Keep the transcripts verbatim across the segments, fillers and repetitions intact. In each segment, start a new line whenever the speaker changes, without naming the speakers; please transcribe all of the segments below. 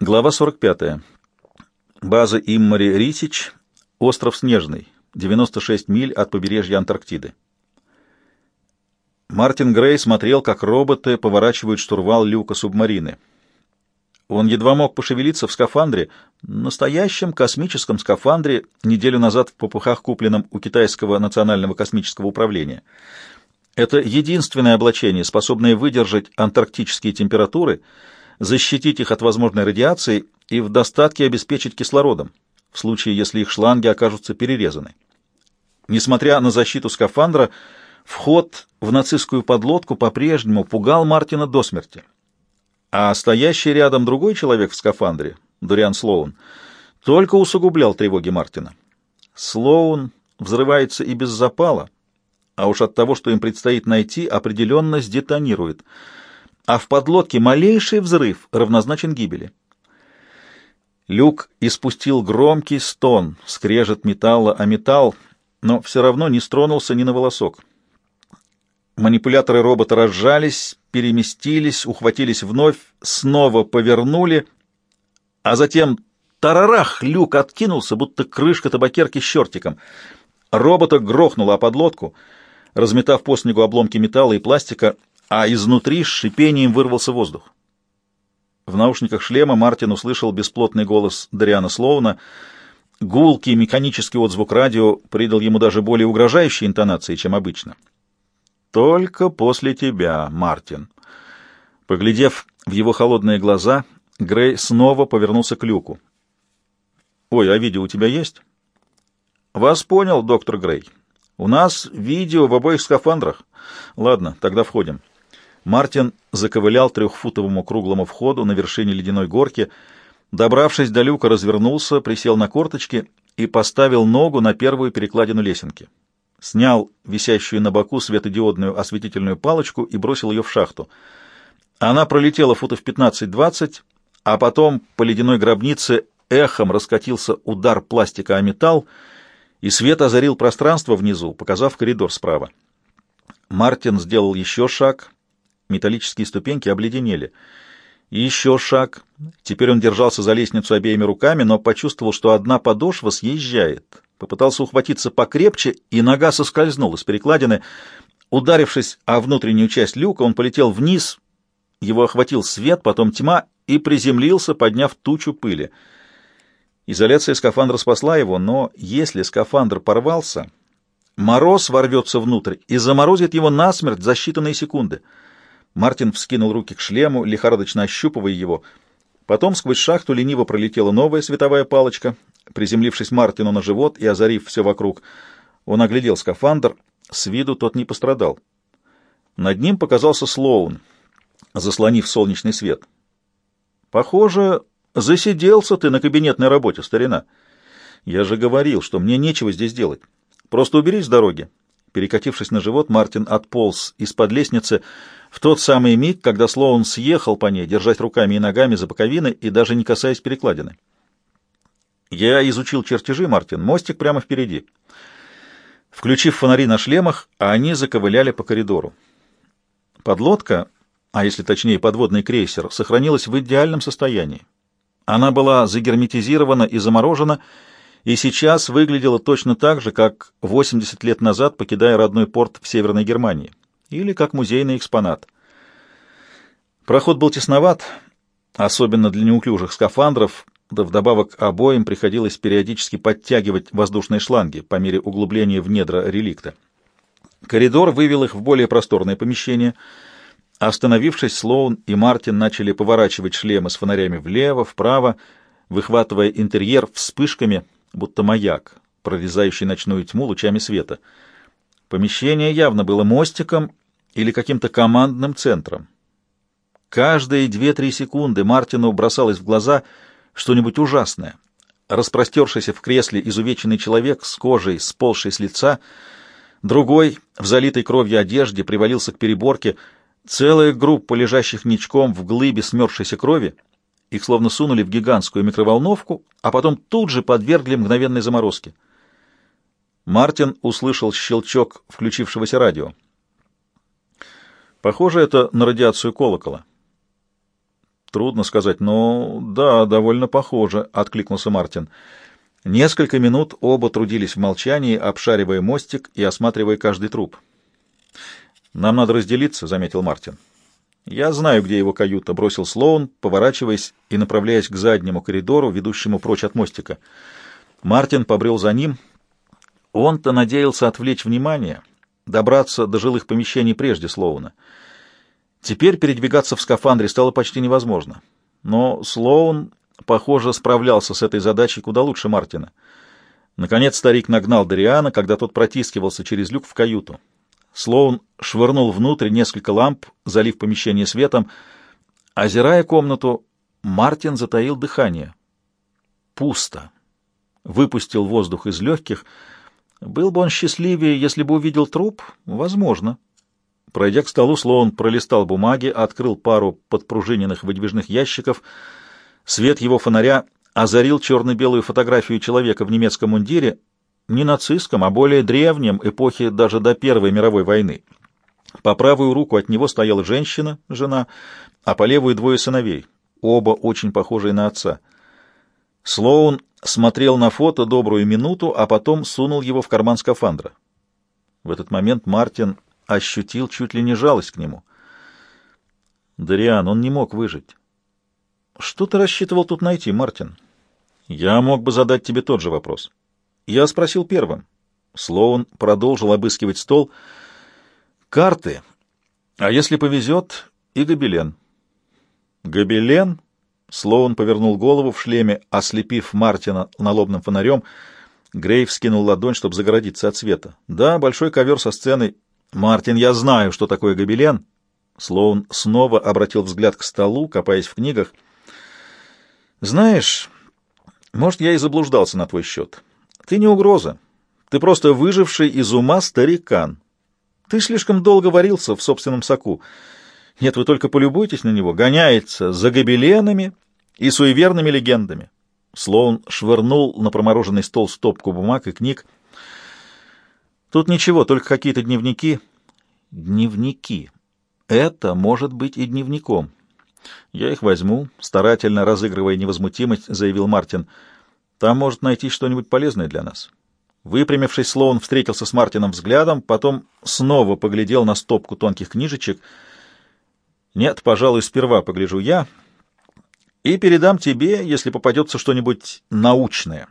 Глава сорок пятая. База Иммари-Рисич, остров Снежный, девяносто шесть миль от побережья Антарктиды. Мартин Грей смотрел, как роботы поворачивают штурвал люка субмарины. Он едва мог пошевелиться в скафандре, настоящем космическом скафандре, неделю назад в попыхах, купленном у китайского национального космического управления. Это единственное облачение, способное выдержать антарктические температуры, защитить их от возможной радиации и в достатке обеспечить кислородом, в случае, если их шланги окажутся перерезаны. Несмотря на защиту скафандра, вход в нацистскую подлодку по-прежнему пугал Мартина до смерти. А стоящий рядом другой человек в скафандре, Дориан Слоун, только усугублял тревоги Мартина. Слоун взрывается и без запала, а уж от того, что им предстоит найти, определенно сдетонирует. А в подлодке малейший взрыв равнозначен гибели. Люк испустил громкий стон, скрежет металла о металл, но все равно не стронулся ни на волосок. Манипуляторы робота разжались, переместились, ухватились вновь, снова повернули, а затем тарарах, люк откинулся, будто крышка табакерки с чертиком. Робота грохнуло о подлодку, разметав по снегу обломки металла и пластика, а изнутри с шипением вырвался воздух. В наушниках шлема Мартин услышал бесплотный голос Дориана Слоуна. Гулкий механический отзвук радио придал ему даже более угрожающие интонации, чем обычно. «Только после тебя, Мартин». Поглядев в его холодные глаза, Грей снова повернулся к люку. «Ой, а видео у тебя есть?» «Вас понял, доктор Грей. У нас видео в обоих скафандрах. Ладно, тогда входим». Мартин заковылял трехфутовому круглому входу на вершине ледяной горки. Добравшись до люка, развернулся, присел на корточки и поставил ногу на первую перекладину лесенки. Снял висящую на боку светодиодную осветительную палочку и бросил ее в шахту. Она пролетела футов пятнадцать-двадцать, а потом по ледяной гробнице эхом раскатился удар пластика о металл, и свет озарил пространство внизу, показав коридор справа. Мартин сделал еще шаг. Металлические ступеньки обледенели. И еще шаг. Теперь он держался за лестницу обеими руками, но почувствовал, что одна подошва съезжает. Попытался ухватиться покрепче, и нога соскользнула с перекладины. Ударившись о внутреннюю часть люка, он полетел вниз. Его охватил свет, потом тьма, и приземлился, подняв тучу пыли. Изоляция скафандра спасла его, но если скафандр порвался, мороз ворвется внутрь и заморозит его насмерть за считанные секунды. Мартин вскинул руки к шлему, лихорадочно ощупывая его. Потом сквозь шахту лениво пролетела новая световая палочка. Приземлившись Мартину на живот и озарив все вокруг, он оглядел скафандр. С виду тот не пострадал. Над ним показался Слоун, заслонив солнечный свет. «Похоже, засиделся ты на кабинетной работе, старина. Я же говорил, что мне нечего здесь делать. Просто уберись с дороги». Перекатившись на живот, Мартин отполз из-под лестницы в тот самый миг, когда Слоун съехал по ней, держась руками и ногами за боковины и даже не касаясь перекладины. «Я изучил чертежи, Мартин. Мостик прямо впереди». Включив фонари на шлемах, они заковыляли по коридору. Подлодка, а если точнее подводный крейсер, сохранилась в идеальном состоянии. Она была загерметизирована и заморожена, и сейчас выглядела точно так же, как восемьдесят лет назад, покидая родной порт в Северной Германии, или как музейный экспонат. Проход был тесноват, особенно для неуклюжих скафандров, да вдобавок обоим приходилось периодически подтягивать воздушные шланги по мере углубления в недра реликта. Коридор вывел их в более просторное помещение. Остановившись, Слоун и Мартин начали поворачивать шлемы с фонарями влево, вправо, выхватывая интерьер вспышками, будто маяк, прорезающий ночную тьму лучами света. Помещение явно было мостиком или каким-то командным центром. Каждые две-три секунды Мартину бросалось в глаза что-нибудь ужасное. Распростершийся в кресле изувеченный человек с кожей, сползшей с лица, другой, в залитой кровью одежде, привалился к переборке, целая группа лежащих ничком в глыбе смерзшейся крови. Их словно сунули в гигантскую микроволновку, а потом тут же подвергли мгновенной заморозке. Мартин услышал щелчок включившегося радио. Похоже, это на радиацию колокола. Трудно сказать, но да, довольно похоже, — откликнулся Мартин. Несколько минут оба трудились в молчании, обшаривая мостик и осматривая каждый труп. «Нам надо разделиться», — заметил Мартин. «Я знаю, где его каюта», — бросил Слоун, поворачиваясь и направляясь к заднему коридору, ведущему прочь от мостика. Мартин побрел за ним. Он-то надеялся отвлечь внимание, добраться до жилых помещений прежде Слоуна. Теперь передвигаться в скафандре стало почти невозможно. Но Слоун, похоже, справлялся с этой задачей куда лучше Мартина. Наконец старик нагнал Дориана, когда тот протискивался через люк в каюту. Слоун швырнул внутрь несколько ламп, залив помещение светом. Озирая комнату, Мартин затаил дыхание. Пусто. Выпустил воздух из легких. Был бы он счастливее, если бы увидел труп? Возможно. Пройдя к столу, Слоун пролистал бумаги, открыл пару подпружиненных выдвижных ящиков. Свет его фонаря озарил черно-белую фотографию человека в немецком мундире, не нацистском, а более древнем, эпохи даже до Первой мировой войны. По правую руку от него стояла женщина, жена, а по левую двое сыновей, оба очень похожие на отца. Слоун смотрел на фото добрую минуту, а потом сунул его в карман скафандра. В этот момент Мартин ощутил чуть ли не жалость к нему. «Дориан, он не мог выжить». «Что ты рассчитывал тут найти, Мартин?» «Я мог бы задать тебе тот же вопрос». «Я спросил первым». Слоун продолжил обыскивать стол. «Карты. А если повезет, и гобелен». «Гобелен?» Слоун повернул голову в шлеме, ослепив Мартина налобным фонарем. Грей вскинул ладонь, чтобы загородиться от света. «Да, большой ковер со сценой». «Мартин, я знаю, что такое гобелен». Слоун снова обратил взгляд к столу, копаясь в книгах. «Знаешь, может, я и заблуждался на твой счет. Ты не угроза. Ты просто выживший из ума старикан. Ты слишком долго варился в собственном соку. Нет, вы только полюбуйтесь на него. Гоняется за гобеленами и суеверными легендами». Слоун швырнул на промороженный стол стопку бумаг и книг. «Тут ничего, только какие-то дневники». «Дневники. Это может быть и дневником». «Я их возьму», — старательно разыгрывая невозмутимость, заявил Мартин. «Там может найти что-нибудь полезное для нас». Выпрямившись, Слоун встретился с Мартином взглядом, потом снова поглядел на стопку тонких книжечек. «Нет, пожалуй, сперва погляжу я и передам тебе, если попадется что-нибудь научное».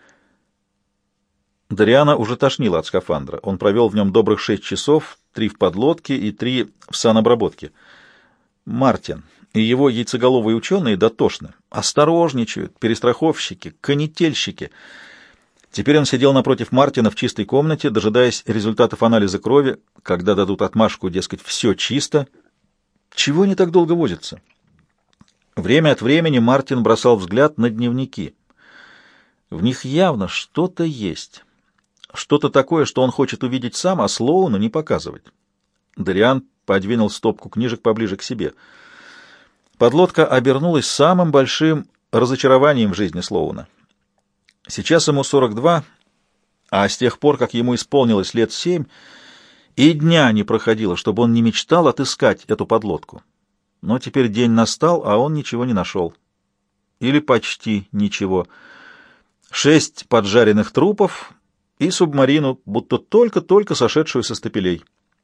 Дориана уже тошнило от скафандра. Он провел в нем добрых шесть часов, три в подлодке и три в санобработке. Мартин и его яйцеголовые ученые дотошны, осторожничают, перестраховщики, канительщики. Теперь он сидел напротив Мартина в чистой комнате, дожидаясь результатов анализа крови, когда дадут отмашку, дескать, все чисто. Чего они так долго возятся? Время от времени Мартин бросал взгляд на дневники. В них явно что-то есть. Что-то такое, что он хочет увидеть сам, а Слоуну не показывать. Дориан подвинул стопку книжек поближе к себе. Подлодка обернулась самым большим разочарованием в жизни Слоуна. Сейчас ему сорок два, а с тех пор, как ему исполнилось лет семь, и дня не проходило, чтобы он не мечтал отыскать эту подлодку. Но теперь день настал, а он ничего не нашел. Или почти ничего. Шесть поджаренных трупов и субмарину, будто только-только сошедшую со стапелей.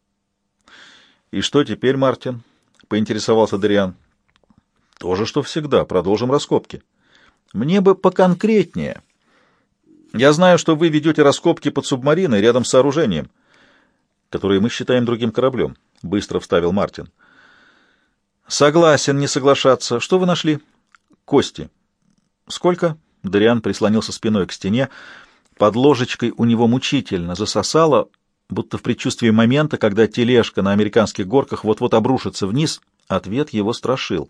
«И что теперь, Мартин?» — поинтересовался Дориан. «То же, что всегда. Продолжим раскопки». «Мне бы поконкретнее. Я знаю, что вы ведете раскопки под субмариной рядом с сооружением, которое мы считаем другим кораблем», — быстро вставил Мартин. «Согласен не соглашаться. Что вы нашли?» «Кости». «Сколько?» — Дориан прислонился спиной к стене. Под ложечкой у него мучительно засосало, будто в предчувствии момента, когда тележка на американских горках вот-вот обрушится вниз. Ответ его страшил.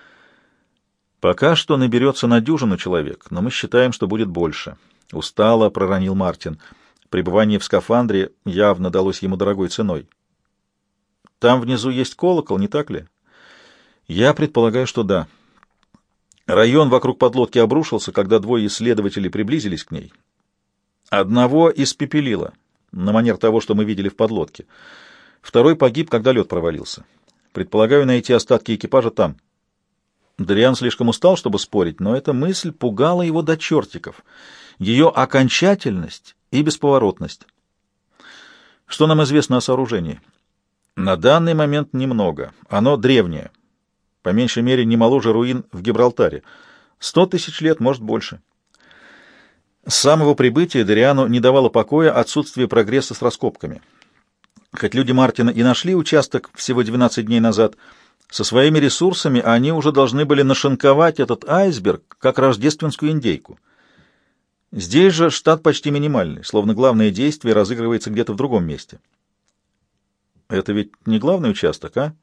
«Пока что наберется на дюжину человек, но мы считаем, что будет больше», — устало проронил Мартин. Пребывание в скафандре явно далось ему дорогой ценой. «Там внизу есть колокол, не так ли?» «Я предполагаю, что да». Район вокруг подлодки обрушился, когда двое исследователей приблизились к ней. Одного испепелило, на манер того, что мы видели в подлодке. Второй погиб, когда лед провалился. Предполагаю найти остатки экипажа там. Дариан слишком устал, чтобы спорить, но эта мысль пугала его до чертиков. Ее окончательность и бесповоротность. Что нам известно о сооружении? На данный момент немного. Оно древнее. По меньшей мере, не моложе руин в Гибралтаре. Сто тысяч лет, может, больше. С самого прибытия Дариану не давало покоя отсутствие прогресса с раскопками. Хоть люди Мартина и нашли участок всего двенадцать дней назад, со своими ресурсами они уже должны были нашинковать этот айсберг, как рождественскую индейку. Здесь же штат почти минимальный, словно главное действие разыгрывается где-то в другом месте. Это ведь не главный участок, а?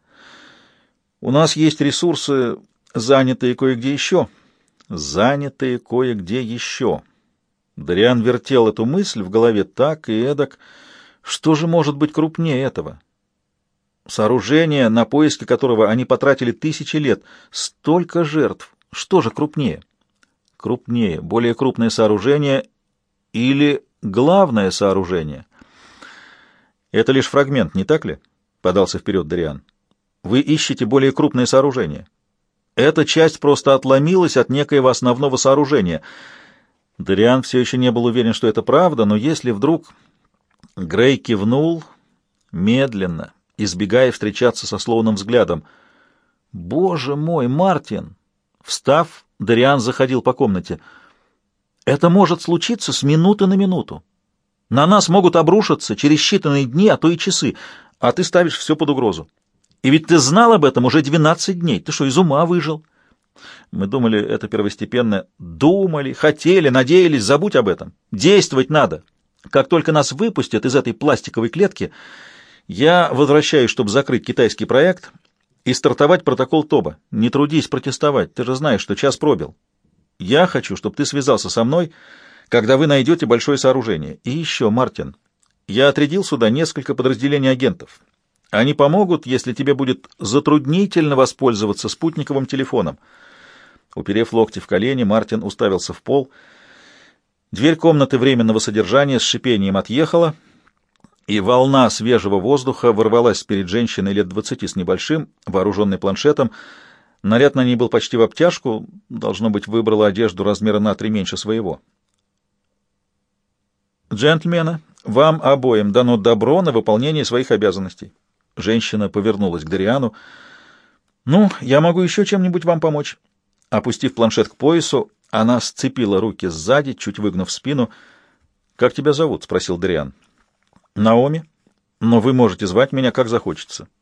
У нас есть ресурсы, занятые кое-где еще. Занятые кое-где еще. Дариан вертел эту мысль в голове так и эдак. Что же может быть крупнее этого? Сооружение, на поиски которого они потратили тысячи лет. Столько жертв. Что же крупнее? Крупнее, более крупное сооружение или главное сооружение? Это лишь фрагмент, не так ли? Подался вперед Дариан. Вы ищете более крупное сооружение. Эта часть просто отломилась от некоего основного сооружения. Дариан все еще не был уверен, что это правда, но если вдруг... Грей кивнул медленно, избегая встречаться со Слоуном взглядом. «Боже мой, Мартин!» Встав, Дариан заходил по комнате. «Это может случиться с минуты на минуту. На нас могут обрушиться через считанные дни, а то и часы, а ты ставишь все под угрозу. И ведь ты знал об этом уже двенадцать дней. Ты что, из ума выжил?» Мы думали, это первостепенно. Думали, хотели, надеялись, забудь об этом. Действовать надо. Как только нас выпустят из этой пластиковой клетки, я возвращаюсь, чтобы закрыть китайский проект и стартовать протокол ТОБА. Не трудись протестовать, ты же знаешь, что час пробил. Я хочу, чтобы ты связался со мной, когда вы найдете большое сооружение. И еще, Мартин, я отрядил сюда несколько подразделений агентов. Они помогут, если тебе будет затруднительно воспользоваться спутниковым телефоном. Уперев локти в колени, Мартин уставился в пол. Дверь комнаты временного содержания с шипением отъехала, и волна свежего воздуха ворвалась перед женщиной лет двадцати с небольшим, вооруженной планшетом. Наряд на ней был почти в обтяжку, должно быть, выбрала одежду размера на три меньше своего. «Джентльмены, вам обоим дано добро на выполнение своих обязанностей». Женщина повернулась к Дариану. «Ну, я могу еще чем-нибудь вам помочь». Опустив планшет к поясу, она сцепила руки сзади, чуть выгнув спину. «Как тебя зовут?» — спросил Дариан. «Наоми. Но вы можете звать меня, как захочется».